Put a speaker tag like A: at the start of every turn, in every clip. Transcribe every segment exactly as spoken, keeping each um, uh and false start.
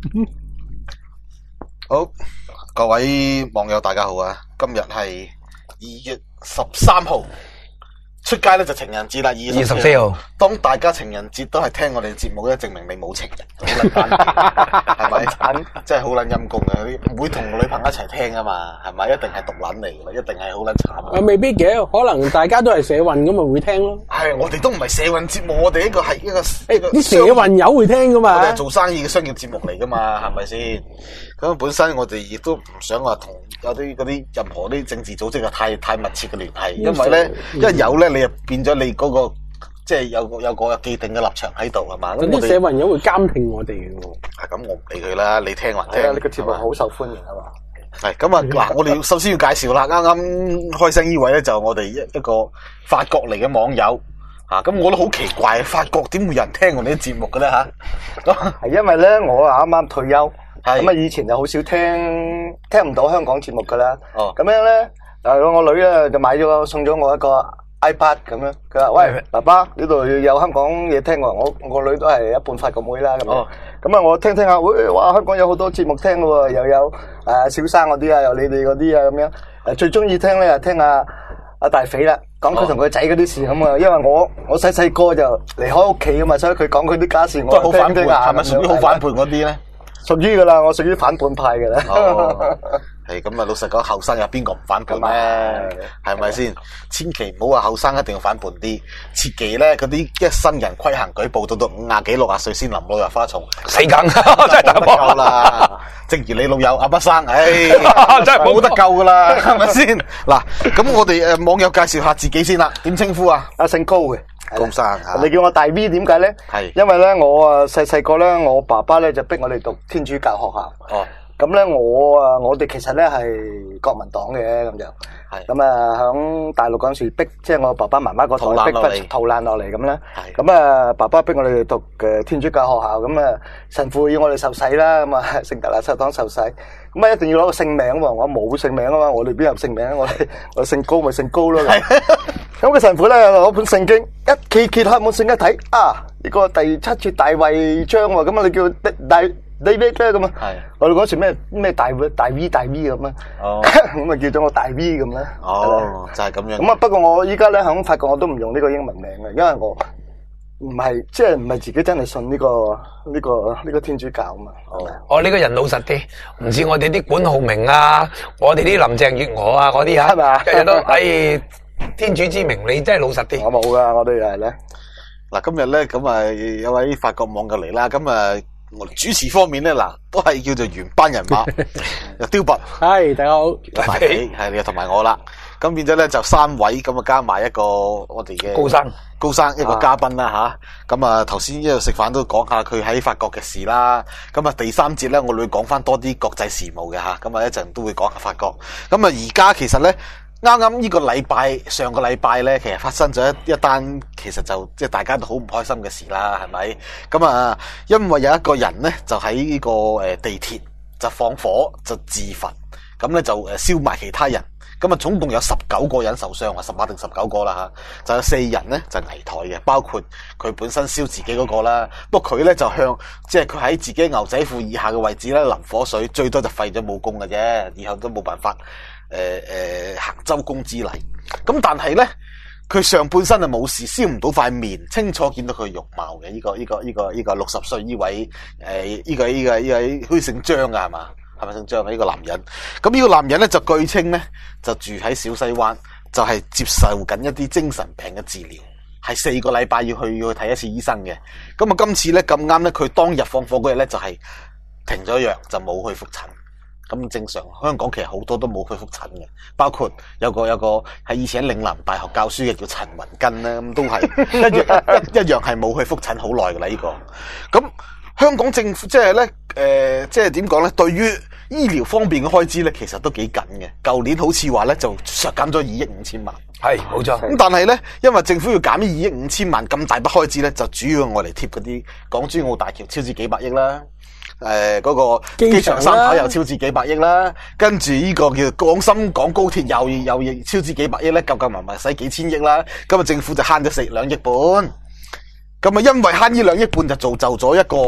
A: 好，各位網友大家好啊！今日係二月十三號，出街咧就情人節啦。二月十四號，當大家情人節都係聽我哋節目咧，證明你冇情人，好撚單調，係咪？真係好撚陰公嘅，唔會同女朋友一齊聽啊嘛，係咪？一定係獨撚嚟嘅，一定係好撚慘。
B: 啊，未必嘅，可能大家都係社運咁咪會聽咯。
A: 係，我哋都唔係社運節目，我哋呢個係一個一個
B: 啲社運友會聽噶嘛。
A: 我哋係做生意嘅商業節目嚟噶嘛，係咪先？咁本身我哋亦都唔想話同有啲嗰啲任何啲政治組織啊太太密切嘅聯繫，因為咧一有咧你就變咗你嗰個即係有個有個既定嘅立場喺度係嘛？
B: 咁啲社運友會監聽我哋嘅喎。
A: 係咁，我唔理佢啦，你聽還聽。
C: 呢個節目好受歡迎啊嘛。
A: 係咁啊！嗱，我哋要首先要介紹啦，啱啱開聲呢位咧就我哋一一個法國嚟嘅網友。啊，咁我都好奇怪，法國點會有人聽我哋啲節目嘅咧吓？
C: 係因為咧，我啊啱啱退休，
A: 係
C: 咁啊以前就好少聽，聽唔到香港節目噶啦。
A: 哦，
C: 咁樣咧，誒我女咧就買咗送咗我一個 iPad 咁樣，佢話：喂，爸爸呢度有香港嘢聽喎，我我個女都係一半法國妹啦咁樣。
A: 哦，
C: 咁啊我聽聽下，喂，哇香港有好多節目聽嘅喎，又有誒小生嗰啲啊，有你哋嗰啲啊咁樣。誒最中意聽咧就聽阿阿大肥啦。講佢同佢仔嗰啲事咁啊，因為我我細細個就離開屋企啊嘛，所以佢講佢啲家事，我
A: 都係好反叛，係咪
C: 係
A: 屬於好反叛嗰啲咧？
C: 屬於噶啦，我屬於反叛派嘅啦。
A: 哦，係咁啊！老實講，後生有邊個唔反叛咧？係咪先？千祈唔好話後生一定要反叛啲，切忌咧嗰啲一生人規行矩步，到到五廿幾六廿歲先臨老入花叢，死梗真係大鑊啦！正如你老友阿北生，唉，真係冇得救噶啦，係咪先？嗱，咁我哋誒網友介紹下自己先啦，點稱呼啊？
C: 阿姓高嘅。
A: 高生吓，
C: 你叫我大 V 點解咧？
A: 係
C: 因為咧我啊細細個咧，我爸爸咧就逼我哋讀天主教學校。哦，咁咧我啊我哋其實咧係國民黨嘅咁就，係咁啊響大陸嗰陣時逼，即係我爸爸媽媽個代逼不逃難落嚟咁咧。係咁啊，爸爸逼我哋讀嘅天主教學校，咁啊神父要我哋受洗啦，咁啊聖達納修堂受洗。咁啊，一定要攞個姓名喎！我冇姓名啊嘛，我哋邊有姓名？我哋我姓高咪姓高咯。咁個神父咧攞本聖經一揭揭開本聖經一睇啊，呢個第七節大衛章喎，咁啊你叫大 David 咧咁啊。係。我哋嗰時咩咩大大 V 大 V 咁啊。哦。咁啊叫咗我大 V 咁啦。
A: 哦，就係咁樣。
C: 咁啊，不過我依家咧響法國我都唔用呢個英文名嘅，因為我。唔係，即係唔係自己真係信呢個呢個呢個天主教啊嘛。哦，
D: 我呢個人老實啲，唔似我哋啲管浩明啊，我哋啲林鄭月娥啊嗰啲吓，係嘛，日日都誒天主之名，你真係老實啲。
C: 我冇噶，我哋係咧。
A: 嗱，今日咧咁啊有位法國網友嚟啦，咁啊我主持方面咧嗱都係叫做原班人馬，又雕拔，
B: 係大家好，
A: 大肥係你同埋我啦。咁變咗咧就三位咁啊，加埋一個我哋嘅
D: 高生，
A: 高生一個嘉賓啦吓。咁啊頭先一路食飯都講下佢喺法國嘅事啦。咁啊第三節咧我會講翻多啲國際事務嘅吓。咁啊一陣都會講下法國。咁啊而家其實咧啱啱呢個禮拜上個禮拜咧，其實發生咗一一單，其實就即係大家都好唔開心嘅事啦，係咪？咁啊因為有一個人咧就喺呢個誒地鐵就放火就自焚，咁咧就誒燒埋其他人。咁啊，總共有十九個人受傷啊，十八定十九個啦吓，就有四人咧就危殆嘅，包括佢本身燒自己嗰個啦。不過佢咧就向，即係佢喺自己牛仔褲以下嘅位置咧淋火水，最多就廢咗武功嘅啫，以後都冇辦法誒誒、呃、行周公之禮。咁但係咧，佢上半身就冇事，燒唔到塊面，清楚見到佢容貌嘅呢、這個呢、這個呢、這個呢、這個六十歲呢位誒呢、呃這個呢、這個呢位好似姓張噶係嘛？係咪姓張啊？呢個男人，咁呢個男人咧就據稱咧就住喺小西灣，就係、是、接受緊一啲精神病嘅治療，係四個禮拜要去要去睇一次醫生嘅。咁啊，今次咧咁啱咧，佢當日放火嗰日咧就係停咗藥，就冇去復診。咁正常，香港其實好多都冇去復診嘅，包括有個有個喺以前喺嶺南大學教書嘅叫陳雲根咧，咁都係一樣一一樣係冇去復診好耐噶啦呢個。咁香港政府即係咧，誒、呃，即係點講咧？對於醫療方面嘅開支咧，其實都幾緊嘅。舊年好似話咧就削減咗二億五千萬，
D: 係冇錯。
A: 咁但係咧，因為政府要減呢二億五千萬咁大筆開支咧，就主要我嚟貼嗰啲港珠澳大橋超支幾百億啦，誒、呃，嗰、那個機場三跑又超支幾百億啦，跟住呢個叫廣深港高鐵又又超支幾百億咧，夾夾埋埋使幾千億啦。今日政府就慳咗四兩億半。咁啊，因為慳呢兩億半就造就咗一個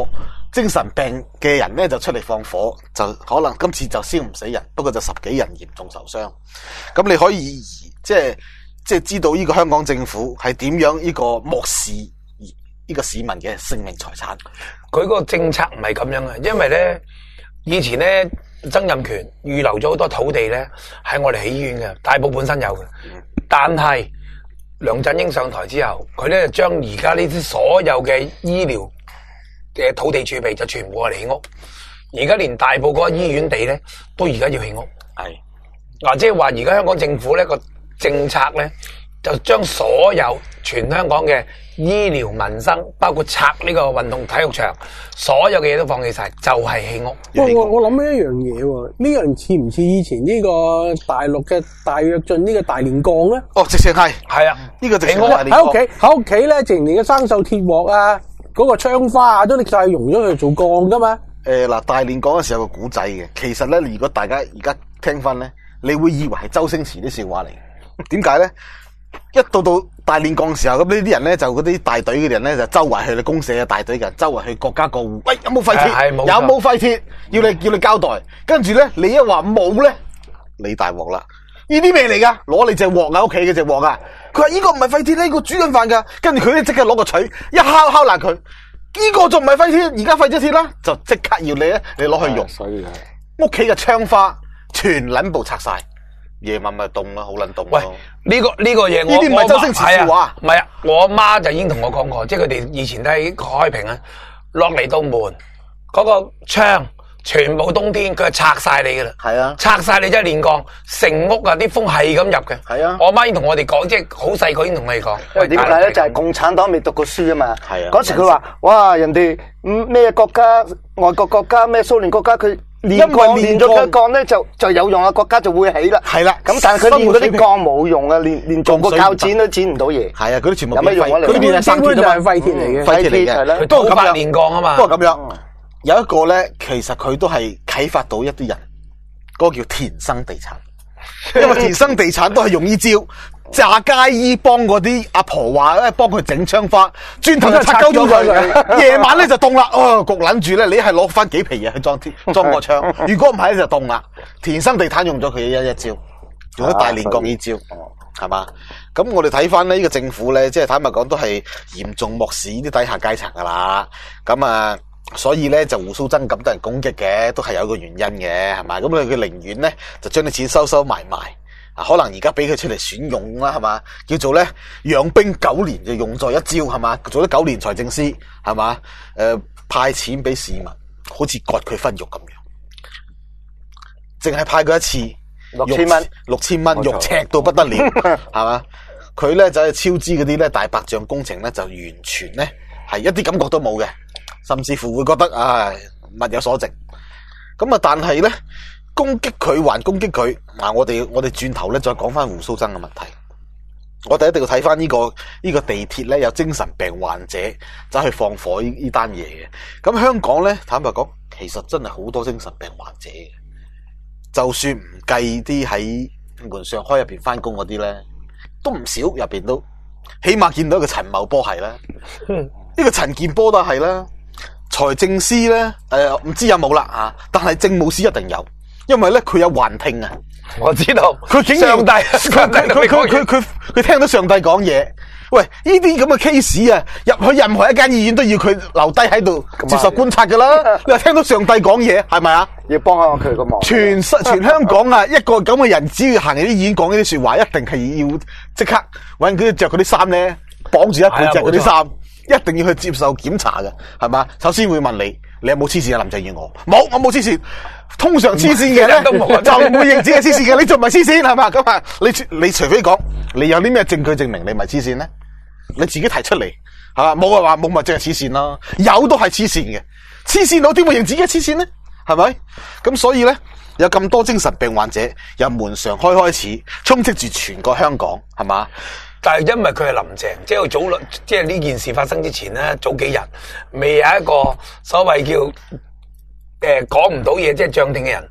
A: 精神病嘅人咧就出嚟放火，就可能今次就燒唔死人，不過就十幾人嚴重受傷。咁你可以即係即係知道呢個香港政府係點樣呢個漠視呢個市民嘅性命財產。
D: 佢個政策唔係咁樣嘅，因為咧以前咧曾蔭權預留咗好多土地咧喺我哋起醫院嘅，大埔本身有嘅，但係梁振英上台之後，佢咧就將而家呢啲所有嘅醫療嘅土地儲備就全部係嚟起屋，而家連大埔嗰個醫院地咧都而家要起屋。係嗱，即係話而家香港政府咧個政策咧就將所有全香港嘅醫療民生，包括拆呢個運動體育場，所有嘅嘢都放棄晒，就係起屋。
B: 喂，我我諗起一樣嘢喎，呢樣似唔似以前呢個大陸嘅大躍進呢個大連鋼咧？
A: 哦，直情係
D: 係啊，
A: 呢個直情係大連
B: 喺屋企喺屋企咧，直情連嘅生鏽鐵鑊啊，嗰個窗花啊，都拎晒用咗去做鋼噶嘛。
A: 誒嗱，大連鋼嗰時有個古仔嘅，其實咧，如果大家而家聽翻咧，你會以為係周星馳啲笑話嚟。點解咧？一到到大連鋼時候，咁呢啲人咧就嗰啲大隊嘅人咧就周圍去你公社嘅大隊嘅人，周圍去各家各戶，喂，有冇廢鐵？有冇廢鐵？要你叫你交代。跟住咧，你一話冇咧，你大鑊啦！呢啲咩嚟噶？攞你隻鑊啊，屋企嘅隻鑊啊！佢話呢個唔係廢鐵，呢個煮緊飯噶。跟住佢咧即刻攞個錘一敲敲爛佢，呢個仲唔係廢鐵？而家廢咗鐵啦，就即刻要你咧，你攞去用。所以屋企嘅窗花全撚部拆晒。夜晚咪凍咯，好撚凍。喂，
D: 呢、這個呢、這個嘢，
A: 呢啲唔係周星馳笑話。
D: 唔係啊，我阿媽就已經同我講過，即係佢哋以前都喺開平啊，落嚟到門嗰、那個窗，全部冬天佢係拆晒你噶啦。係啊，拆晒你即係練鋼，成屋啊啲風係咁入嘅。係啊，我阿媽已經同我哋講，即係好細個已經同我哋講。
C: 因為點解咧？就係、是、共產黨未讀過書啊嘛。係啊，嗰時佢話：哇，人哋咩國家、外國國家、咩蘇聯國家佢。練鋼練咗嘅鋼咧就就有用啊，國家就會起啦。係啦，咁但係佢練嗰啲鋼冇用啊，練練做個鉸剪都剪唔到嘢。係啊，嗰啲全部有咩用啊？佢啲係生鐵就係廢鐵嚟嘅，廢鐵嚟嘅。
A: 不過咁樣
D: 練鋼啊嘛。
A: 不過咁樣有一個咧，其實佢都係啟發到一啲人，嗰個叫田生地產，因為田生地產都係用呢招。炸街衣幫嗰啲阿婆話咧，幫佢整窗花，轉頭就拆鳩咗佢。夜晚咧就凍啦，哦焗撚住咧，你係攞翻幾皮嘢去裝天裝個窗。如果唔係咧就凍啦。田生地產用咗佢一一招，用咗大連鋼呢招，係嘛？咁我哋睇翻呢呢個政府咧，即係坦白講都係嚴重漠視呢啲底下階層噶啦。咁啊，所以咧就胡鬚曾咁多人攻擊嘅，都係有一個原因嘅，係嘛？咁佢佢寧願咧就將啲錢收收埋埋。可能而家俾佢出嚟選用啦，係嘛？叫做咧養兵九年就用在一朝，係嘛？做咗九年財政司，係嘛？誒、呃，派錢俾市民，好似割佢分肉咁樣，淨係派佢一次
C: 六千蚊，
A: 六千蚊肉赤到不得了，係嘛？佢咧就係超支嗰啲咧大白象工程咧，就完全咧係一啲感覺都冇嘅，甚至乎會覺得啊物有所值。咁啊，但係咧。攻擊佢還攻擊佢，嗱我哋我哋轉頭咧再講翻胡鬚曾嘅問題，我哋一定要睇翻呢個呢、呢個地鐵咧有精神病患者走去放火呢呢單嘢嘅，咁香港咧坦白講，其實真係好多精神病患者嘅，就算唔計啲喺門上開入邊翻工嗰啲咧，都唔少入邊都，起碼見到一個陳茂波係啦，呢個陳健波都係啦，財政司咧誒唔知有冇啦啊，但係政務司一定有。因為咧佢有幻聽啊，
D: 我知道
A: 佢竟然
D: 上帝
A: 佢佢佢佢佢佢聽到上帝講嘢。喂，呢啲咁嘅 case 啊，入去任何一間醫院都要佢留低喺度接受觀察噶啦。你話聽到上帝講嘢係咪啊？
C: 要幫下佢個忙。
A: 全全香港啊，一個咁嘅人，只要行入啲醫院講呢啲說話，一定係要即刻搵佢着嗰啲衫咧，綁住一背脊嗰啲衫，一定要去接受檢查嘅，係嘛？首先會問你，你有冇黐線啊？林鄭月娥冇，我冇黐線。通常黐線嘅咧，就唔會認自己係黐線嘅，你仲唔係黐線係嘛？咁啊，你你除非講你有啲咩證據證明你唔係黐線咧，你自己提出嚟係嘛？冇啊話冇咪淨係黐線咯，有都係黐線嘅，黐線佬點會認自己係黐線咧？係咪？咁所以咧，有咁多精神病患者由門常開開始，充斥住全個香港係嘛？
D: 但係因為佢係林鄭，即係早兩，即係呢件事發生之前咧，早幾日未有一個所謂叫。誒，講唔到嘢，即係脹聽嘅人，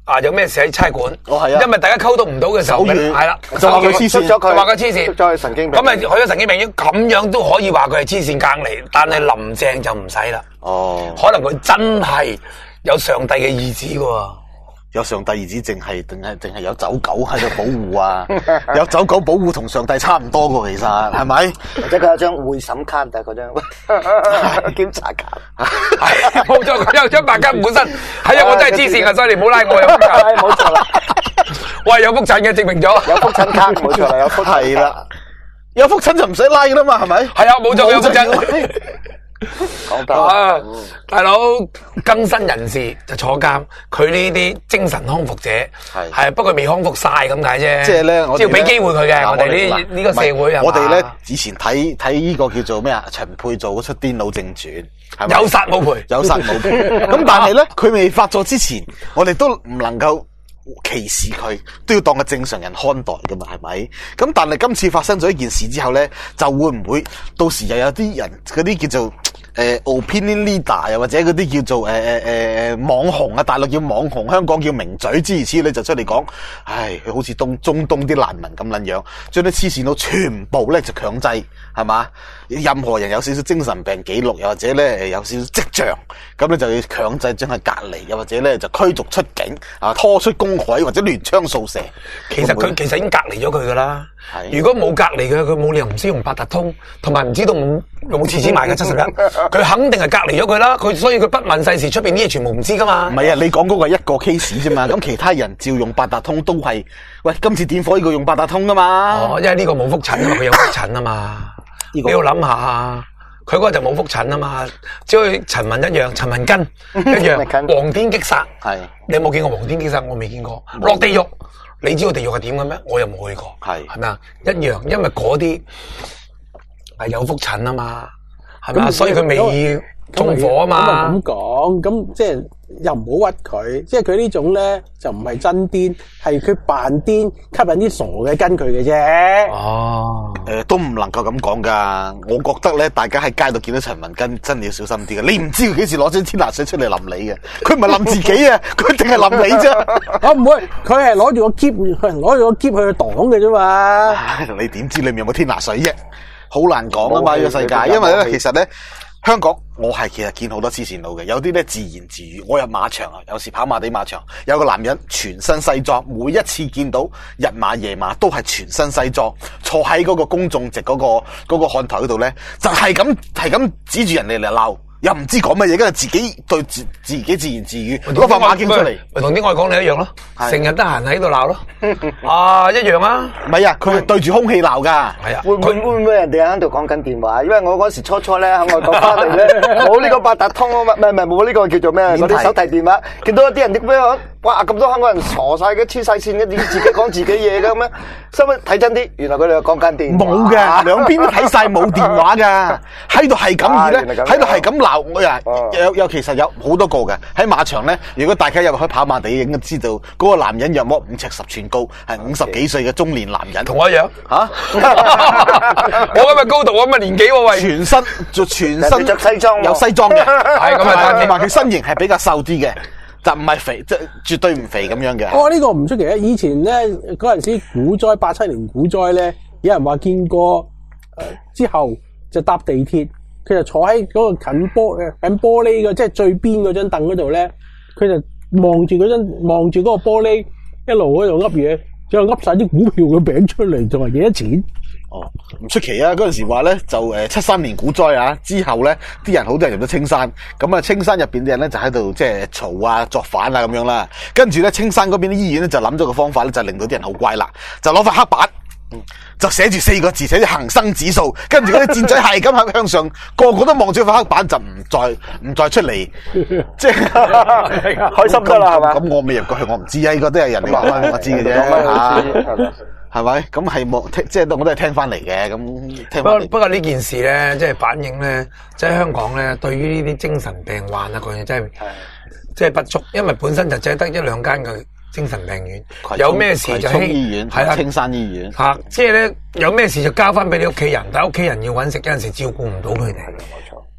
D: 啊有咩事喺差館，
A: 哦係啊
D: 因為大家溝通唔到嘅時候，
A: 手語
D: 係啦，
A: 就話佢黐線
C: 咗佢，
D: 就話佢黐線，
C: 捉咗去神經病。
D: 咁咪去咗神經病院，咁樣都可以話佢係黐線隔離，但係林鄭就唔使啦。
A: 哦，
D: 可能佢真係有上帝嘅意志嘅喎。
A: 有上帝意志，淨係定係定係有走狗喺度保護啊？有走狗保護同上帝差唔多嘅，其實係咪？
C: 或者佢有張會審卡，但係嗰張檢查卡。
D: 係冇錯，佢有張白卡本身係啊，我真係黐線啊，所以你唔好拉我有福診，
C: 冇錯啦，
D: 我係有福診嘅，證明咗
C: 有福診卡，冇錯啦，有福
A: 係啦，有福診就唔使拉噶啦嘛，係咪？
D: 係啊，冇錯，有福診。
C: 講得
D: 啊，大佬更新人士就坐監，佢呢啲精神康復者
A: 係
D: 係不過未康復晒咁解啫。
A: 即係咧，我哋
D: 只要俾機會佢嘅，
A: 嗱
D: 我哋呢呢個社會係嘛
A: 我哋咧以前睇睇呢個叫做咩啊？陳佩做嗰出《癲佬正傳》，係咪
D: 有殺冇賠，
A: 有殺冇賠。咁但係咧，佢未發作之前，我哋都唔能夠歧視佢，都要當個正常人看待噶嘛，係咪？咁但係今次發生咗一件事之後咧，就會唔會到時又有啲人嗰啲叫做誒 opinion leader，又或者嗰啲叫做誒誒誒網紅啊，大陸叫網紅，香港叫名嘴諸如此類，就出嚟講，唉，佢好似東中東啲難民咁撚樣，將啲黐線佬全部咧就強制，係嘛？任何人有少少精神病記錄，又或者咧有少少跡象，咁咧就要強制將佢隔離，又或者咧就驅逐出境，啊拖出公海或者亂槍掃射。
D: 其實佢其實已經隔離咗佢噶啦。
A: 係
D: 如果冇隔離嘅，佢冇理由唔知用八達通，同埋唔知道冇有冇廁紙買嘅七十一，佢肯定係隔離咗佢啦。佢所以佢不問世事，出邊啲嘢全部唔知噶嘛。
A: 唔係啊，你講嗰個係一個 case 啫嘛，咁其他人照用八達通都係，喂，今次點火呢個用八達通噶嘛？
D: 哦，因為呢個冇覆診啊嘛，佢有覆診啊嘛。
A: 呢個
D: 你要諗下，佢嗰個就冇覆診啊嘛，只好似陳文一樣，陳文根一樣，黃天擊殺。
A: 係
D: 你有冇見過黃天擊殺？我未見過。落地獄，你知道地獄係點嘅咩？我又冇去過。
A: 係
D: 係咪啊？一樣，因為嗰啲係有覆診啊嘛，係咪啊？所以佢未縱火啊嘛。
B: 咁講，咁即係又唔好屈佢，即係佢呢種咧就唔係真癲，係佢扮癲，吸引啲傻嘅跟佢嘅啫。
D: 哦，
A: 誒、呃，都唔能夠咁講噶。我覺得咧，大家喺街度見到陳文根，真係要小心啲嘅。你唔知佢幾時攞張天拿水出嚟淋你嘅，佢唔係淋自己啊，佢淨係淋你啫。
B: 我唔會，佢係攞住個箧，佢係攞住個箧去擋嘅啫嘛。
A: 你點知裏面有冇天拿水啫？好難講啊嘛，呢個世界，因為咧，其實咧。香港我係其實見好多黐線佬嘅，有啲咧自言自語。我入馬場啊，有時跑馬地馬場，有個男人全身西裝，每一次見到日馬夜馬都係全身西裝，坐喺嗰個公眾席嗰、嗰個嗰、嗰個看台嗰度咧，就係咁係咁指住人哋嚟鬧。又唔知講乜嘢，跟住自己對自自己自言自語，攞塊馬經出嚟，
D: 咪同啲外港你一樣咯，成日得閒喺度鬧咯，啊一樣啊，
A: 唔係啊，佢係對住空氣鬧噶，
D: 係啊，
C: 會唔會會唔會人哋喺度講緊電話？因為我嗰時初初咧喺外國翻嚟咧，冇呢個八達通啊嘛，唔係唔係冇呢個叫做咩嗰啲手提電話，見到一啲人啲咩講，哇咁多香港人傻晒嘅，黐晒線嘅，自己講自己嘢嘅咁樣，收尾睇真啲，原來佢哋又講緊電話，
A: 冇嘅，兩邊都睇晒冇電話噶，喺度係咁而咧，喺度係咁鬧。我又有有其實有好多個嘅喺馬場咧，如果大家入去跑馬地，應該知道嗰個男人約莫五尺十寸高，係五十幾歲嘅中年男人，
D: 同我一樣
A: 嚇。
D: 我咁嘅高度，我咁嘅年紀喎，喂，
A: 全身就全身
C: 着西裝，
A: 有西裝嘅，
D: 係咁啊，
A: 同埋佢身形係比較瘦啲嘅，就唔係肥，即係絕對唔肥咁樣嘅。
B: 哦，呢個唔出奇啊！以前咧嗰陣時股災八七年股災咧，有人話見過誒之後就搭地鐵。佢就坐喺嗰個近玻誒近玻璃嘅，即係最邊嗰張凳嗰度咧，佢就望住嗰張望住嗰個玻璃，一路喺度噏嘢，之後噏晒啲股票嘅餅出嚟，仲係幾多錢？
A: 哦，唔出奇啊！嗰陣時話咧就誒七三年股災啊，之後咧啲人好多人入咗青山，咁啊青山入邊啲人咧就喺度即係嘈啊作反啊咁樣啦，跟住咧青山嗰邊啲醫院咧就諗咗個方法咧，就令到啲人好乖啦，就攞塊黑板。就寫住四個字，寫住恒生指數，跟住嗰啲箭嘴係咁向上，個個都望住塊黑板，就唔再唔再出嚟，即係
C: 開心得啦，係嘛？
A: 咁我未入過去，我唔知啊，呢個都係人哋話翻我知嘅啫，係咪？咁係冇聽，即係我都係聽翻嚟嘅，咁聽翻嚟。
D: 不過呢件事咧，即係反映咧，即係香港咧，對於呢啲精神病患啊，嗰樣真係即係不足，因為本身就只係得一兩間嘅。精神病院有咩事就喺
A: 醫院，係啊，青山醫院
D: 吓，即係咧有咩事就交翻俾你屋企人，但係屋企人要揾食，有陣時照顧唔到佢哋。冇錯，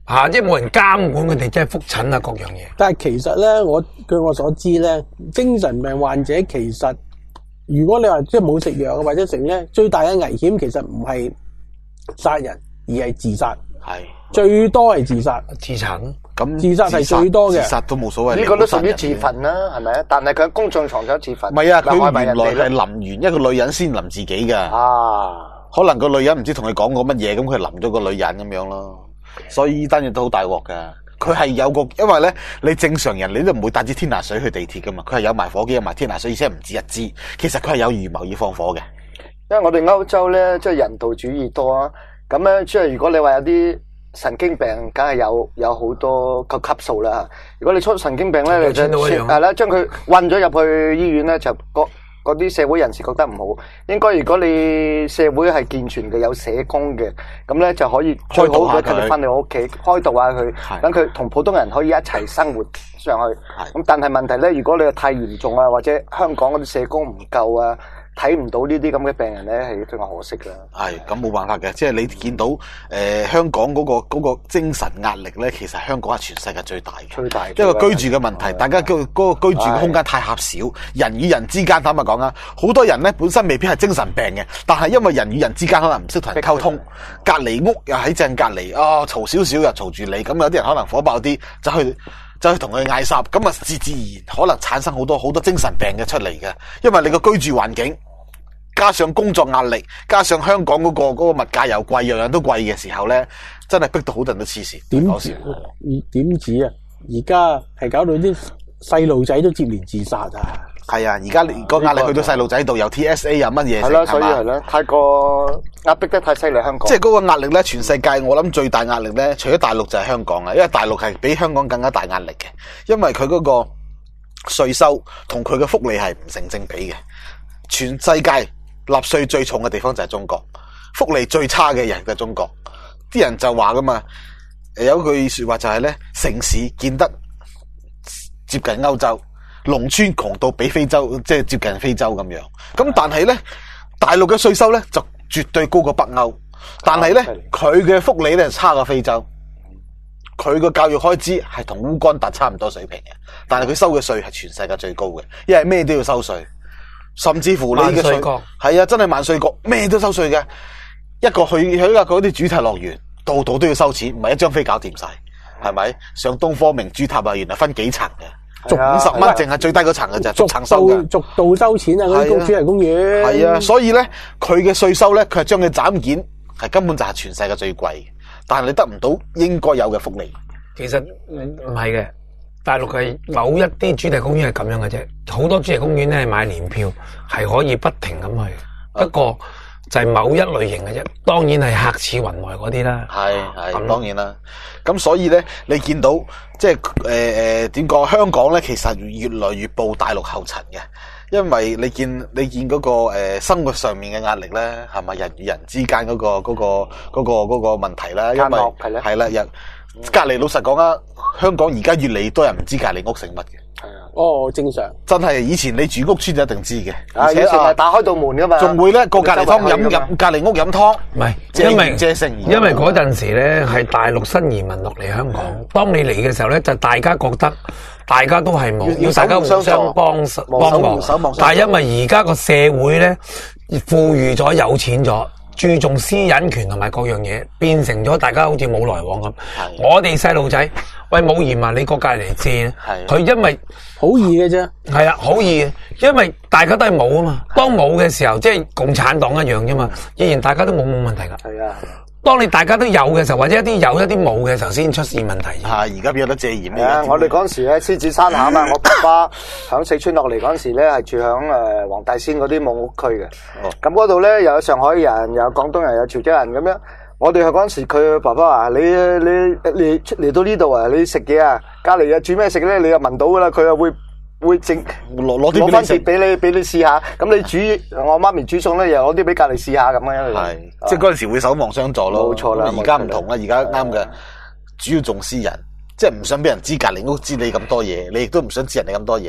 D: 啊，即係冇人監管佢哋，即係覆診啊各樣嘢。
B: 但係其實咧，我據我所知咧，精神病患者其實如果你話即係冇食藥或者成咧，最大嘅危險其實唔係殺人，而係自殺。
A: 係
B: 最多係自殺、
D: 自殘咯。
A: 咁
B: 自殺係最多嘅，
A: 自殺都冇所謂。
C: 呢個都屬於自焚啦，係咪啊？但係佢喺公眾場所自焚。
A: 唔係啊，佢
C: 害埋
A: 原來係
C: 人哋咧
A: 淋完一個女人先淋自己噶。
C: 啊，
A: 可能個女人唔知同佢講過乜嘢，咁佢淋咗個女人咁樣咯。所以呢單嘢都好大鑊噶。佢係有個，因為咧你正常人你都唔會帶支天拿水去地鐵噶嘛。佢係有埋火機，有埋天拿水，而且唔止一支。其實佢係有預謀要放火嘅。
C: 因為我哋歐洲咧，即係人道主義多啊。咁咧，即係如果你話有啲神經病，梗係有有好多個級數啦。如果你出神經病咧，你就係啦，將佢運咗入去醫院咧，就嗰嗰啲社會人士覺得唔好。應該如果你社會係健全嘅，有社工嘅，咁咧就可以最好嘅，佢哋翻嚟屋企開導下佢，等佢同普通人可以一齊生活上去。咁但係問題咧，如果你係太嚴重啊，或者香港嗰啲社工唔夠啊，睇唔到呢啲咁嘅病人咧，係非常可惜噶。
A: 係咁冇辦法嘅，即係你見到誒、呃、香港嗰、嗰個、嗰個精神壓力咧，其實香港係全世界最大嘅。
C: 最大，
A: 因為居住嘅問題，大家嗰個居住嘅空間太狹小，人與人之間坦白講啊，好多人咧本身未必係精神病嘅，但係因為人與人之間可能唔識同人溝通，隔離屋又喺正隔離，啊嘈少少又嘈住你，咁有啲人可能火爆啲，就去。就去同佢嗌霎，咁啊自自然可能產生好多好多精神病嘅出嚟嘅，因為你個居住環境加上工作壓力，加上香港嗰、嗰個嗰、嗰個物價又貴，樣樣都貴嘅時候咧，真係逼到好多人都黐線。
B: 點止？點止啊？而家係搞到啲細路仔都接連自殺啊！
A: 係啊，而家個壓力去到細路仔度，有 T S A 有乜嘢？
C: 係啦，所以係啦，太過壓迫得太犀利，香港。
A: 即係嗰個壓力咧，全世界我諗最大壓力咧，除咗大陸就係香港啊，因為大陸係比香港更加大壓力嘅，因為佢嗰個稅收同佢嘅福利係唔成正比嘅。全世界納稅最重嘅地方就係中國，福利最差嘅人就係中國。啲人就話噶嘛，有句說話就係咧，城市見得接近歐洲。農村窮到比非洲，即係接近非洲咁樣。咁但係咧，大陸嘅稅收咧就絕對高過北歐，但係咧佢嘅福利咧差過非洲。佢個教育開支係同烏干達差唔多水平嘅，但係佢收嘅稅係全世界最高嘅，因為咩都要收稅，甚至乎你嘅稅係啊，真係萬稅國，咩都收稅嘅。一個去去啊嗰啲主題樂園，度度都要收錢，唔係一張飛搞掂晒，係咪？上東方明珠塔啊，原來分幾層嘅。逐五十蚊，淨係最低嗰層嘅就逐層收嘅，
B: 逐度收錢啊！嗰啲主題公園
A: 係啊，所以咧佢嘅稅收咧，佢係將佢斬件，係根本就係全世界最貴嘅，但係你得唔到應該有嘅福利。
D: 其實唔係嘅，大陸係某一啲主題公園係咁樣嘅啫，好多主題公園咧係買年票，係可以不停咁去，不過就係某一類型嘅啫，當然係客似雲來嗰啲啦。
A: 係係，當然啦。咁所以咧，你見到即係誒誒點講？香港咧其實越來越步大陸後塵嘅，因為你見你見嗰個誒生活上面嘅壓力咧，係咪人與人之間嗰個嗰個嗰個嗰個問題啦？因為係啦，人隔離老實講啊，香港而家越嚟越多人唔知隔離屋食乜嘅。
C: 係啊，
B: 哦，正常。真
A: 係以前你住屋村就一定知嘅，
C: 而且成日打開道門噶嘛，
A: 仲會咧過隔離湯飲飲隔離屋飲湯，
D: 唔係，
A: 因為借成，
D: 因為嗰陣時咧係大陸新移民落嚟香港，當你嚟嘅時候咧，就大家覺得大家都係冇，要大家互相幫幫忙，但係因為而家個社會咧富裕咗、有錢咗。注重私隱權同埋各樣嘢，變成咗大家好似冇來往咁。我哋細路仔，喂冇嫌啊，你過界嚟借，佢因為
B: 好易嘅啫，
D: 係啊，好易，因為大家都係冇啊嘛。當冇嘅時候，即係共產黨一樣啫嘛，依然大家都冇冇問題噶。
C: 係啊，
D: 當你大家都有嘅時候，或者一啲有一啲冇嘅時候，先出現問題。
A: 係而家邊有得借鹽
C: 啊，我哋嗰陣時咧，獅子山下啊嘛，我爸爸響四川落嚟嗰陣時咧，係住響誒黃大仙嗰啲木屋區嘅。咁嗰度咧又有上海人，又有廣東人，有潮州人咁樣。我哋去嗰陣時，佢爸爸話：你你你嚟到呢度啊，你食嘢啊，隔離啊煮咩食咧？你又聞到噶啦，佢又會。會整
A: 攞攞啲
C: 攞翻碟俾你俾你試下，咁你煮我媽咪煮餸咧，又攞啲俾隔籬試下咁樣。
A: 係，即係嗰陣時會守望相助咯。
C: 冇錯啦，
A: 而家唔同啦，而家啱嘅，主要重私人，即係唔想俾人知隔籬屋知你咁多嘢，你亦都唔想知人哋咁多嘢，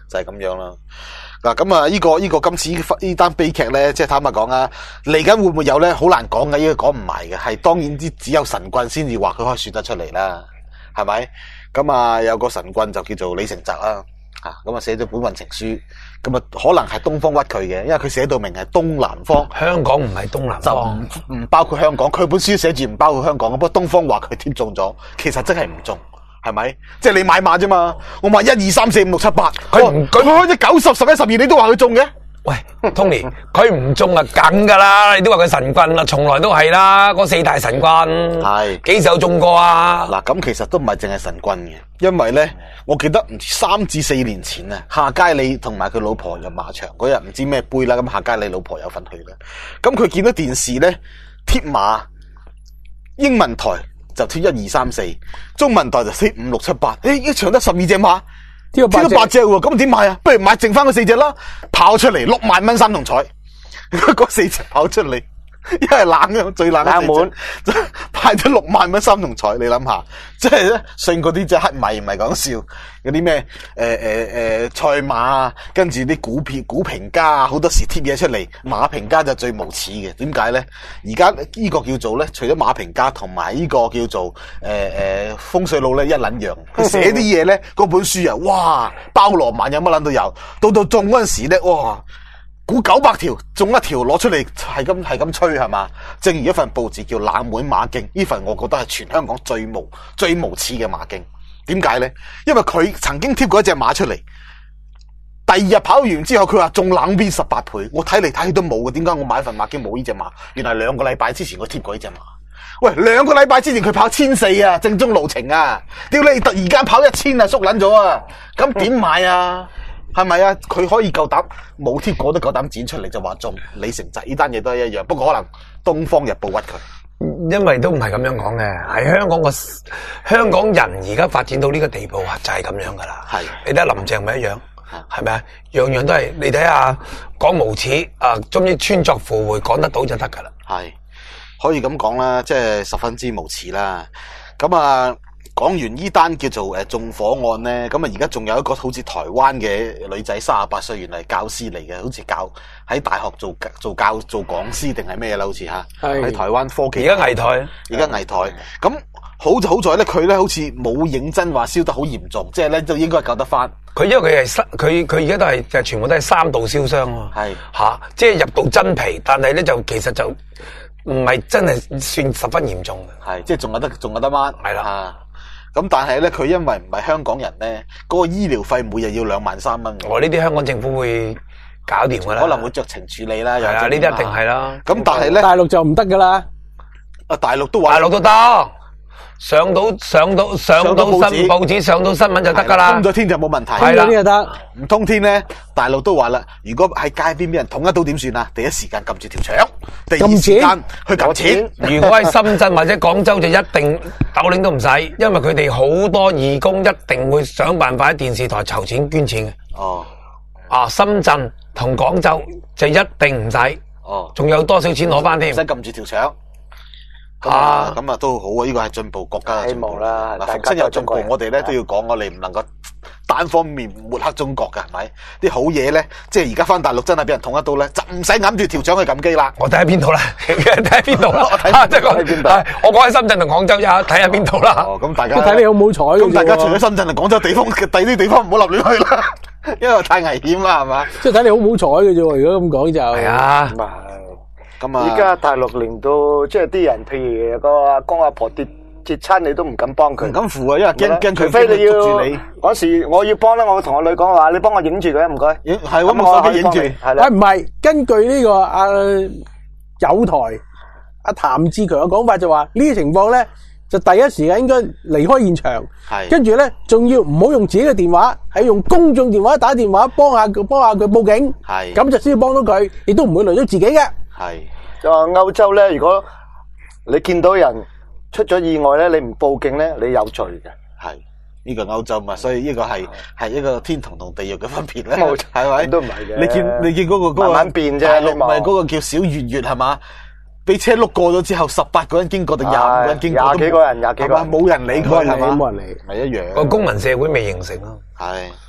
A: 就係、是、咁樣啦。嗱，咁啊，呢個呢個今次呢單悲劇咧，即係坦白講啊，嚟緊會唔會有咧？好難講嘅，呢個講唔埋嘅，係當然之只有神棍先至話佢可以選得出嚟啦，係咪？咁啊，有個神棍就叫做李成澤啦，啊，咁啊寫咗本運程書，咁啊可能係東方屈佢嘅，因為佢寫到明係東南方，
D: 香港唔係東南
A: 就
D: 方，
A: 唔唔包括香港，佢本書寫住唔包括香港，不過東方話佢貼中咗，其實真係唔中。係咪？即係你買馬啫嘛？我買一二三四五六七八，佢唔佢開咗九十十一十二，你都話佢中嘅？
D: 喂 ，Tony，佢唔中啊，梗噶啦！你都話佢神棍啦，從來都係啦，嗰四大神棍
A: 係
D: 幾時有中過啊？
A: 嗱，咁其實都唔係淨係神棍嘅，因為咧，我記得唔知三至四年前啊，夏佳理同埋佢老婆入馬場嗰日唔知咩杯啦，咁夏佳理老婆有份去啦，咁佢見到電視咧貼馬英文台。就貼一二三四，中文台就貼五六七八。誒，一場得十二隻馬，貼咗八隻喎，咁點買啊？不如買剩翻嗰四隻啦，跑出嚟六萬蚊三重彩，嗰四隻跑出嚟，因為冷嘅最冷嘅四隻，派咗六萬蚊三重彩，你諗下，即係咧信嗰啲即係黑迷唔係講笑，嗰啲咩誒誒誒賽馬啊，跟住啲股票股評家啊，好多時貼嘢出嚟，馬評家就最無恥嘅，點解咧？而家呢個叫做咧，除咗馬評家同埋呢個叫做誒誒、呃、風水佬咧一撚樣，佢寫啲嘢咧，嗰本書啊，哇，包羅萬有乜撚都有，到到中嗰陣時咧，哇！估九百條中一條攞出嚟係咁係咁吹係嘛？正如一份報紙叫《冷門馬經》，呢份我覺得係全香港最無最無恥嘅馬經。點解咧？因為佢曾經貼過一隻馬出嚟，第二日跑完之後佢話中冷邊十八倍，我睇嚟睇去都冇嘅。點解我買一份馬經冇呢隻馬？原來兩個禮拜之前我貼過呢隻馬。喂，兩個禮拜之前佢跑千四啊，正宗路程啊，屌你突然間跑一千啊，縮捻咗啊，咁點買啊？係咪啊？佢可以夠膽冇貼過都夠膽剪出嚟就話中李成澤呢單嘢都係一樣，不過可能東方日報屈佢，
D: 因為都唔係咁樣講嘅，係香港個香港人而家發展到呢個地步啊，就係咁樣噶啦。係你睇下林鄭咪一樣，係咪啊？樣樣都係你睇下講無恥啊，終於穿鑿附會講得到就得噶啦。
A: 係可以咁講啦，即係十分之無恥啦。咁啊。講完呢單叫做誒縱火案咧，咁啊而家仲有一個好似台灣嘅女仔三十八歲，原來係教師嚟嘅，好似教喺大學做做教做講師定係咩啦？好似吓喺台灣科技。
D: 而家藝台，
A: 而家藝台。咁好就好在咧，佢咧好似冇認真話燒得好嚴重，即係咧就應該救得翻。
D: 佢因為佢係三，佢佢而家都係就全部都係三度燒傷喎。係吓、啊，即係入到真皮，但係咧就其實就唔係真係算十分嚴重嘅。係，
A: 即係仲有得仲有得掹。係啦。咁但係咧，佢因為唔係香港人咧，嗰、那個醫療費每日要兩萬三蚊。
D: 我呢啲香港政府會搞掂噶啦，
A: 可能會酌情處理啦。
D: 係啊，呢啲一定係啦。
A: 咁但係咧，
B: 大陸就唔得噶啦。
A: 啊，大陸都話，
D: 大陸都得，上到上到上到新報紙，上到新聞就得噶啦。
A: 通咗天就冇問題。
B: 係啦，呢個得。
A: 唔通天咧，大陸都話啦，如果喺街邊俾人捅一刀點算啊？第一時間撳住條牆，第二時間去撳錢。
D: 如果喺深圳或者廣州就一定斗零都唔使，因為佢哋好多義工一定會想辦法喺電視台籌錢捐錢嘅。哦，啊，深圳同廣州就一定唔使。哦，仲有多少錢攞翻添？
A: 唔使撳住條牆。啊，咁啊都好啊！呢個係進步國家嘅進步啦。嗱，逢親有進步，我哋咧都要講，我哋唔能夠單方面抹黑中國嘅，係咪？啲好嘢咧，即係而家翻大陸真係俾人捅一刀咧，就唔使揞住條腸去撳機啦。我睇下邊度啦，睇下邊度啦，我睇下即係講邊度。我講喺深圳同廣州呀，睇下邊度啦。哦，咁大家
B: 睇你好冇彩。
A: 咁大家除咗深圳同廣州地方，第啲地方唔好立亂去啦，因為太危險啦，係嘛？
B: 即係睇你好冇彩嘅啫。如果咁講就係
D: 啊。
C: 咁啊！而家大陸令到即係啲人，譬如個阿公阿婆跌跌親，你都唔敢幫佢，
A: 唔敢扶啊，因為驚驚
C: 除非你要嗰時我要幫咧，我會同我女講話，你幫我影住佢，唔該。
A: 影係咁，我手機影住係啦。
B: 啊，唔係，根據呢個阿友台阿譚志強嘅講法就話呢啲情況咧，就第一時間應該離開現場，係跟住咧仲要唔好用自己嘅電話，係用公眾電話打電話幫下佢，幫下佢報警，係咁就先要幫到佢，亦都唔會累到自己嘅。係
C: 就話歐洲咧，如果你見到人出咗意外咧，你唔報警咧，你有罪嘅。
A: 係呢個歐洲嘛，所以呢個係係一個天堂同地獄嘅分別咧，係咪？
C: 都唔係嘅。
A: 你見你見嗰個嗰個
C: 慢慢變啫，
A: 大陸咪嗰個叫小月月係嘛？俾車碌過咗之後，十八個人經過定廿五個人經過，
C: 廿幾個人，廿幾個人，
A: 冇人理佢係嘛？
B: 冇人理，
A: 咪一樣。
D: 個公民社會未形成咯。
A: 係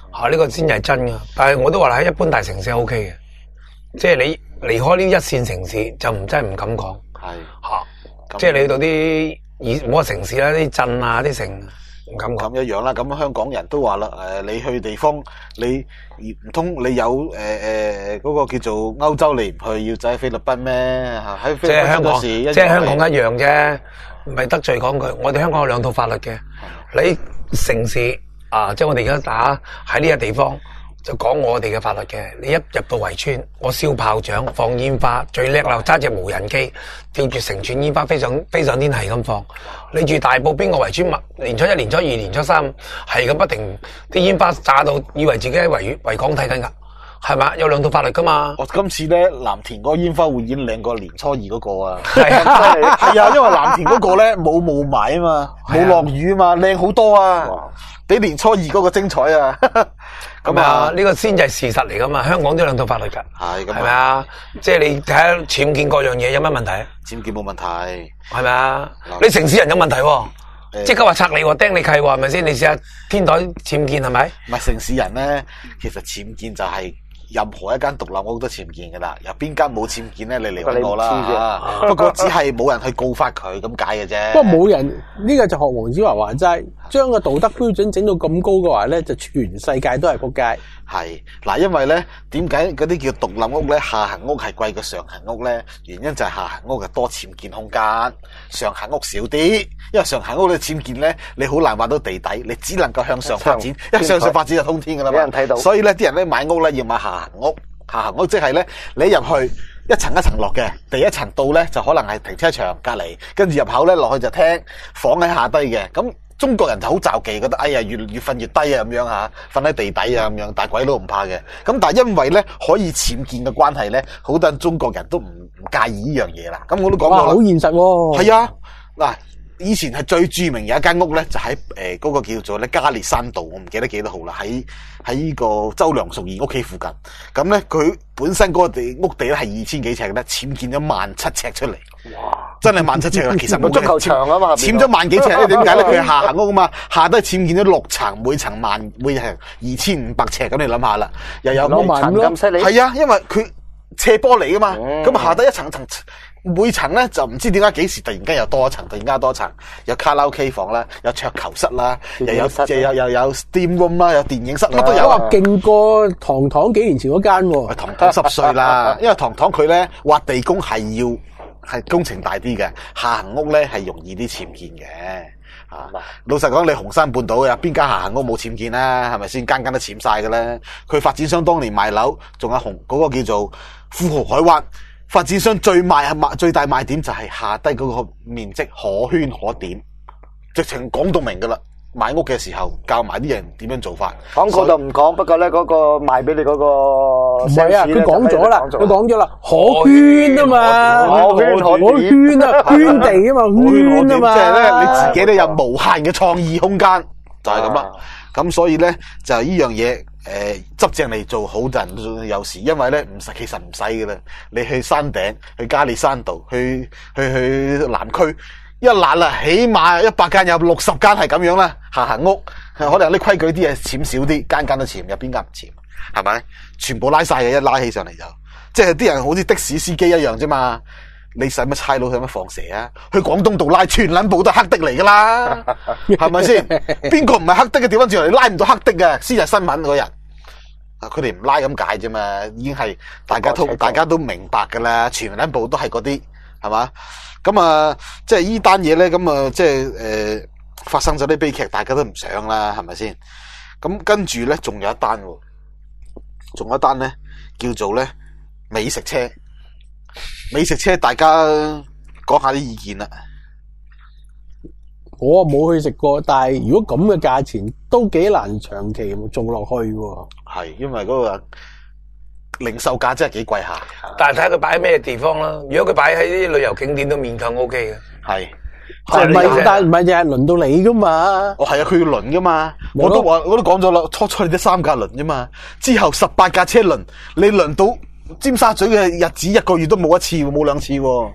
D: 吓呢、這個先係真噶。但係我都話喺一般大城市 O K 嘅，即係你離開呢一線城市就唔真係唔敢講。
A: 係
D: 吓，即係你去到啲以唔好話城市啦，啲鎮啊啲城唔敢講。
A: 咁一樣啦。咁香港人都話啦，誒，你去地方你唔通你有誒誒嗰個叫做歐洲你唔去，要走去菲律賓咩？吓喺
D: 即係香港，
A: 即
D: 係香港一樣啫，唔係得罪講句。我哋香港有兩套法律嘅，你城市啊，即係我哋而家打喺呢個地方就講我哋嘅法律嘅。你一入到圍村，我燒炮仗、放煙花，最叻啦，揸隻無人機，吊住成串煙花飛上飛上天係咁放。你住大埔邊個圍村？年初一、年初二、年初三係咁不停啲煙花炸到，以為自己喺維維港睇緊噶，係嘛？有兩套法律噶嘛？
A: 我今次咧藍田嗰個煙花匯演靚過年初二嗰個啊，
D: 係啊，
A: 係啊，因為藍田嗰個咧冇霧霾啊嘛，冇落雨啊嘛，靚好多啊，比年初二嗰個精彩啊！
D: 咁啊，呢個先至係事實嚟噶嘛？香港都有兩套法律噶，
A: 係咁
D: 係咪啊？即係你睇下僭建各樣嘢有乜問題？
A: 僭建冇問題，
D: 係咪啊？你城市人有問題喎，即刻話拆你喎，釘你契喎，係咪先？你試下天台僭建係咪？
A: 唔係城市人咧，其實僭建就係任何一間獨立屋都僭建噶啦，有邊間冇僭建咧？你嚟揾我啦。不過只係冇人去告發佢咁解嘅啫。
B: 不過冇人呢、這個就學黃子華話齋，將個道德標準整到咁高嘅話咧，就全世界都係仆街。
A: 係嗱，因為咧，點解嗰啲叫獨立屋咧，下行屋係貴過上行屋咧？原因就係下行屋係多僭建空間，上行屋少啲。因為上行屋你僭建咧，你好難挖到地底，你只能夠向上發展，一向上發展就通天噶啦嘛。
C: 俾人睇到。
A: 所以咧，啲人咧買屋咧要買下行屋，下行屋即係咧，你入去一層一層落嘅，第一層到咧就可能係停車場隔籬，跟住入口咧落去就廳，房喺下低嘅咁。中國人就好詐忌，覺得哎呀越越瞓越低啊咁樣吓，瞓喺地底啊咁樣，但係鬼都唔怕嘅。咁但係因為咧可以僭建嘅關係咧，好多人中國人都唔唔介意呢樣嘢啦。咁我都講過啦，
B: 好現實喎。
A: 係啊，嗱，以前係最著名有一間屋咧，就喺誒嗰個叫做咧加列山道，我唔記得幾多號啦，喺喺呢個周梁淑怡屋企附近。咁咧佢本身嗰個地屋地咧係二千幾尺咧，僭建咗萬七尺出嚟。哇！真係萬七尺啦，其實冇
C: 足球場啊嘛，
A: 僭咗萬幾尺咧，點解咧？佢係下行屋啊嘛，下低僭建咗六層，每層萬每係二千五百尺，咁你諗下啦，又有
C: 六層咁犀利？
A: 係啊，因為佢斜玻璃噶嘛，咁、嗯、下低一層層，每層咧就唔知點解幾時突然間又多一層，突然間多一層，有卡拉 OK 房啦，有桌球室啦，又有又有又有 steam room 啦，有電影室，乜都有。
B: 哇，勁過堂堂幾年前嗰間喎。
A: 堂堂濕碎啦，因為堂堂佢咧挖地工係要。係工程大啲嘅，下行屋咧係容易啲僭建嘅。啊，老實講，你紅山半島有邊間下行屋冇僭建啦？係咪先？間間都僭晒嘅咧。佢發展商當年賣樓，仲有紅嗰個叫做富豪海灣，發展商最賣賣最大賣點就係下低嗰個面積可圈可點，直情講到明噶啦。買屋嘅時候教埋啲人點樣做法，
C: 廣告就唔講，不過咧嗰個賣俾你嗰個
B: 唔係啊，佢講咗啦，佢講咗啦，可圈啊嘛，
C: 可圈可
B: 圈啊，圈地啊嘛，圈啊嘛，
A: 即係咧你自己咧有無限嘅創意空間，就係咁啦。咁所以咧就呢樣嘢誒執正嚟做好多人都有時，因為咧唔使其實唔使嘅啦，你去山頂，去加利山道，去去去南區。一攔啦，起碼一百間有六十間係咁樣啦，下行屋，可能啲規矩啲嘢僭少啲，間間都僭，有邊間唔僭？係咪？全部拉晒嘅，一拉起上嚟就，即係啲人好似的士司機一樣啫嘛。你使乜差佬，使乜放蛇啊？去廣東道拉，全撚部都係黑的嚟噶啦，係咪先？邊個唔係黑的嘅？調翻轉嚟，你拉唔到黑的嘅，先係新聞嗰人。啊，佢哋唔拉咁解啫嘛，已經係大家都大家都明白噶啦，全撚部都係嗰啲。係嘛？咁啊，即係呢單嘢咧，咁啊，即係誒、呃，發生咗啲悲劇，大家都唔想啦，係咪先？咁跟住咧，仲有一單，仲有一單咧，叫做咧美食車。美食車，大家講下啲意見啦。
B: 我冇去食過，但係如果咁嘅價錢，都幾難長期做落去喎。係，
A: 因為嗰個零售價真係幾貴下。
D: 但係睇下佢擺喺咩地方啦。如果佢擺喺啲旅遊景點都勉強 O K 嘅。
A: 係，
B: 即係唔係？但係唔係淨係輪到你噶嘛？
A: 哦，係啊，佢要輪噶嘛。我都話，我都講咗啦，初初你得三架輪啫嘛，之後十八架車輪，你輪到尖沙咀嘅日子一個月都冇一次，冇兩次。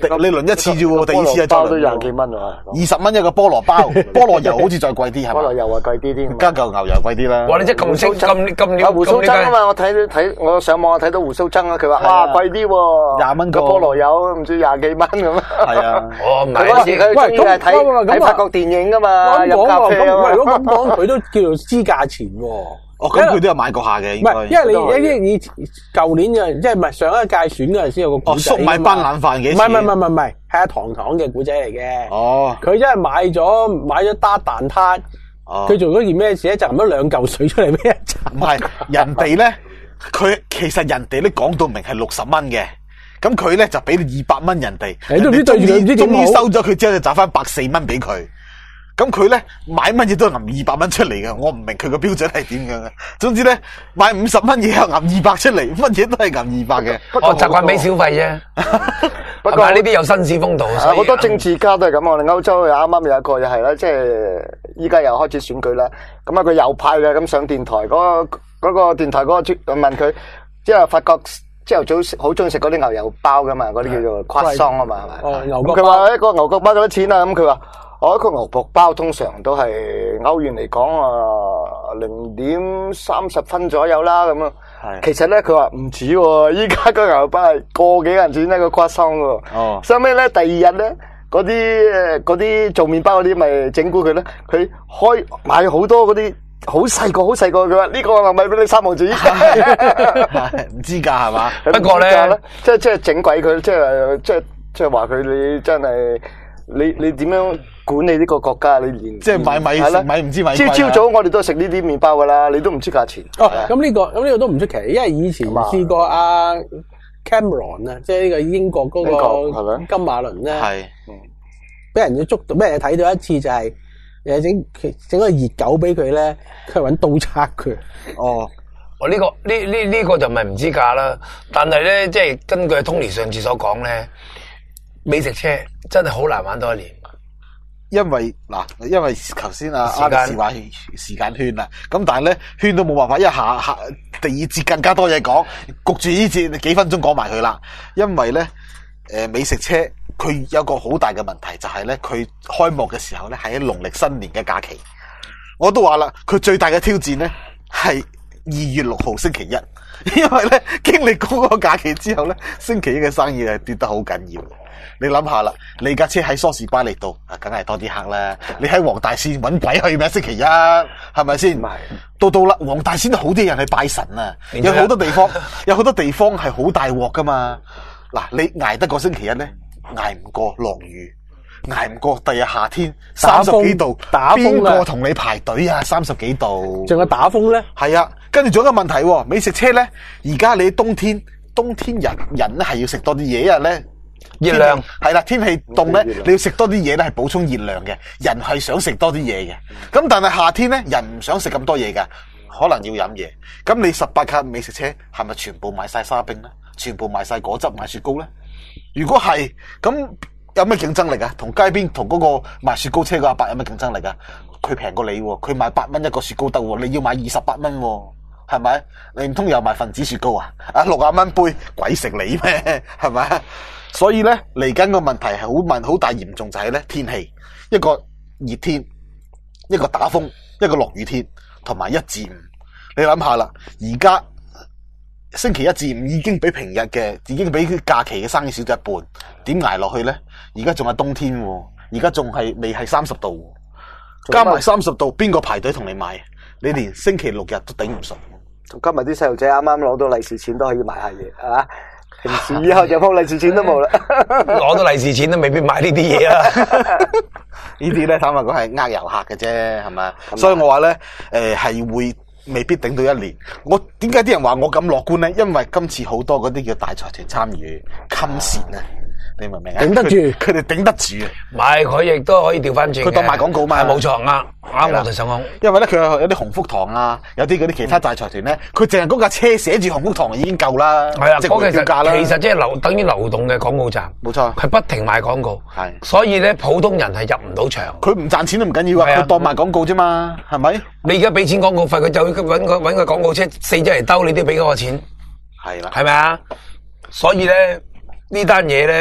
A: 你輪一次啫喎，第二次係再輪。
C: 包都廿幾蚊啊！
A: 二十蚊一個菠蘿包，菠蘿油好似再貴啲係嘛？
C: 菠蘿油啊貴啲添，
A: 加嚿牛油貴啲啦。
D: 哇！你真係咁清咁咁了
C: 胡鬚曾啊嘛，我睇睇我上網睇到胡鬚曾啊，佢話哇貴啲喎，
A: 廿蚊個
C: 菠蘿油唔知廿幾蚊咁啊。
A: 係啊，
D: 哦唔係，
C: 嗰時佢中意係睇睇法國電影噶嘛，飲咖啡啊嘛。
B: 如果咁講，佢都叫做知價錢喎。
A: 哦，咁佢都有買過下嘅，應該。
B: 唔係，因為你你以舊年嘅，即係唔係上一屆選嗰陣先有個古仔。
A: 哦，粟米斑腩飯幾錢？
B: 唔係唔係唔係唔係，係阿糖糖嘅古仔嚟嘅。
A: 哦，
B: 佢真係買咗買咗打蛋撻。哦，佢做咗件咩事咧？就揞咗兩嚿水出嚟俾人賺。
A: 唔係，人哋咧，佢其實人哋咧講到明係六十蚊嘅，咁佢咧就俾你二百蚊人哋。
B: 你都唔知對住佢唔知點好。
A: 終於收咗佢之後，就找翻百四蚊俾佢。咁佢咧買乜嘢都係揞二百蚊出嚟嘅，我唔明佢個標準係點樣嘅。總之咧買五十蚊嘢又揞二百出嚟，乜嘢都係揞二百嘅。
D: 我習慣俾小費啫。不過呢啲有紳士風度，所以
C: 好多政治家都係咁。我哋歐洲又啱啱有一個又係啦，即係依家又開始選舉啦。咁啊，佢右派嘅咁上電台嗰個嗰個電台嗰個專問佢，即係發覺朝頭早好中意食嗰啲牛油包噶嘛，嗰啲叫做croissant桑啊嘛，係咪？
B: 哦，牛角包。
C: 佢話一個牛角包幾多錢啊？咁佢話。我一個牛角包通常都係歐元嚟講啊，零點三十分左右啦咁啊。係。其實咧佢話唔止喎，依家個牛角包係個幾銀錢一個croissant桑喎。哦。收尾咧第二日咧，嗰啲嗰啲做麵包嗰啲咪整蠱佢咧，佢開買好多嗰啲好細個好細個，佢話呢個係咪俾你三毫子？
A: 唔知㗎係嘛？
C: 不過咧，即係即係整鬼佢，即係即係即係話佢你真係你你點樣？管理呢個國家，你連
A: 即係買米食米唔知米。
C: 朝朝早我哋都食呢啲麵包噶啦，你都唔知價錢。
B: 哦，咁呢個咁呢個都唔出奇，因為以前試過阿 Cameron 啊，即係呢個英國嗰個金馬倫咧，係俾人要捉到，俾人睇到一次就係誒整整個熱狗俾佢咧，佢係搵刀叉佢。
A: 哦，
D: 我呢個呢呢呢個就唔係唔知價啦，但係咧即係根據 Tony 上次所講咧，美食車真係好難玩多一年。
A: 因為嗱，因為頭先阿阿力士話時間圈啦，咁但係咧圈都冇辦法，一下下第二節更加多嘢講，焗住呢節幾分鐘講埋佢啦。因為咧，誒美食車佢有個好大嘅問題，就係咧佢開幕嘅時候咧係喺農曆新年嘅假期。我都話啦，佢最大嘅挑戰咧係二月六號星期一，因為咧經歷過嗰個假期之後咧，星期一嘅生意係跌得好緊要。你諗下啦，你架車喺梳士巴利道啊，梗係多啲客啦。你喺黃大仙搵鬼去咩？星期一係咪先？到到啦，黃大仙都好啲人去拜神啊，有好多地方，有好多地方係好大鑊噶嘛。嗱，你捱得過星期一咧，捱唔過落雨，捱唔過第日夏天三十幾度，
B: 打風，
A: 邊個同你排隊啊？三十幾度，
B: 仲有打風咧？係
A: 啊，跟住仲有一個問題，美食車咧，而家你冬天，冬天人人咧係要食多啲嘢，因為咧。熱量係啦，天氣凍咧，你要食多啲嘢咧，係補充熱量嘅。人係想食多啲嘢嘅，咁但係夏天咧，人唔想食咁多嘢噶，可能要飲嘢。咁你十八卡美食車係咪全部賣晒沙冰咧？全部賣晒果汁、賣雪糕咧？如果係，咁有咩競爭力啊？同街邊同嗰個賣雪糕車個阿伯有咩競爭力啊？佢平過你，佢賣八蚊一個雪糕得，你要買二十八蚊，係咪？你唔通又賣分子雪糕啊？啊，六廿蚊杯，鬼食你咩？係咪？所以咧，嚟緊個問題係好問好大嚴重，就係咧天氣，一個熱天，一個打風，一個落雨天，同埋一至五。你諗下啦，而家星期一至五已經比平日嘅，已經比假期嘅生意少咗一半，點捱落去咧？而家仲係冬天，而家仲係未係三十度，加埋三十度，邊個排隊同你買？你連星期六日都頂唔順。
C: 今日啲細路仔啱啱攞到利是錢都可以買下嘢，係嘛？平時以後就鋪利是錢都冇啦，
D: 攞到利是錢都未必買呢啲嘢啦。
A: 呢啲咧坦白講係呃遊客嘅啫，係咪？所以我話咧，誒係會未必頂到一年。我點解啲人話我咁樂觀咧？因為今次好多嗰啲叫大財團參與，襟錢啊！你明唔明啊？
B: 頂得住，
A: 佢哋頂得住啊！
D: 唔係，佢亦都可以調翻轉。
A: 佢當賣廣告嘛，
D: 冇錯，啱啱我就想講。
A: 因為咧，佢有有啲鴻福堂啊，有啲嗰啲其他大財團咧，佢淨係嗰架車寫住鴻福堂已經夠啦。
D: 係啊，
A: 即係標價啦。
D: 其實即係流等於流動嘅廣告站。
A: 冇錯，
D: 佢不停賣廣告。係，所以咧普通人係入唔到場。
A: 佢唔賺錢都唔緊要啊，佢當賣廣告啫嘛，係咪？
D: 你而家俾錢廣告費，佢就揾個揾個廣告車四隻嚟兜，你都要俾嗰個錢。
A: 係啦，
D: 係咪啊？所以咧呢單嘢咧。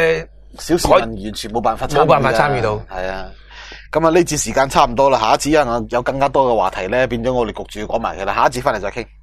A: 小市民完全冇辦法參與
D: 冇辦法參與到。
A: 係啊，咁啊呢節時間差唔多啦，下一節啊有更加多嘅話題咧，變咗我哋焗住要講埋佢啦，下一節翻嚟再傾。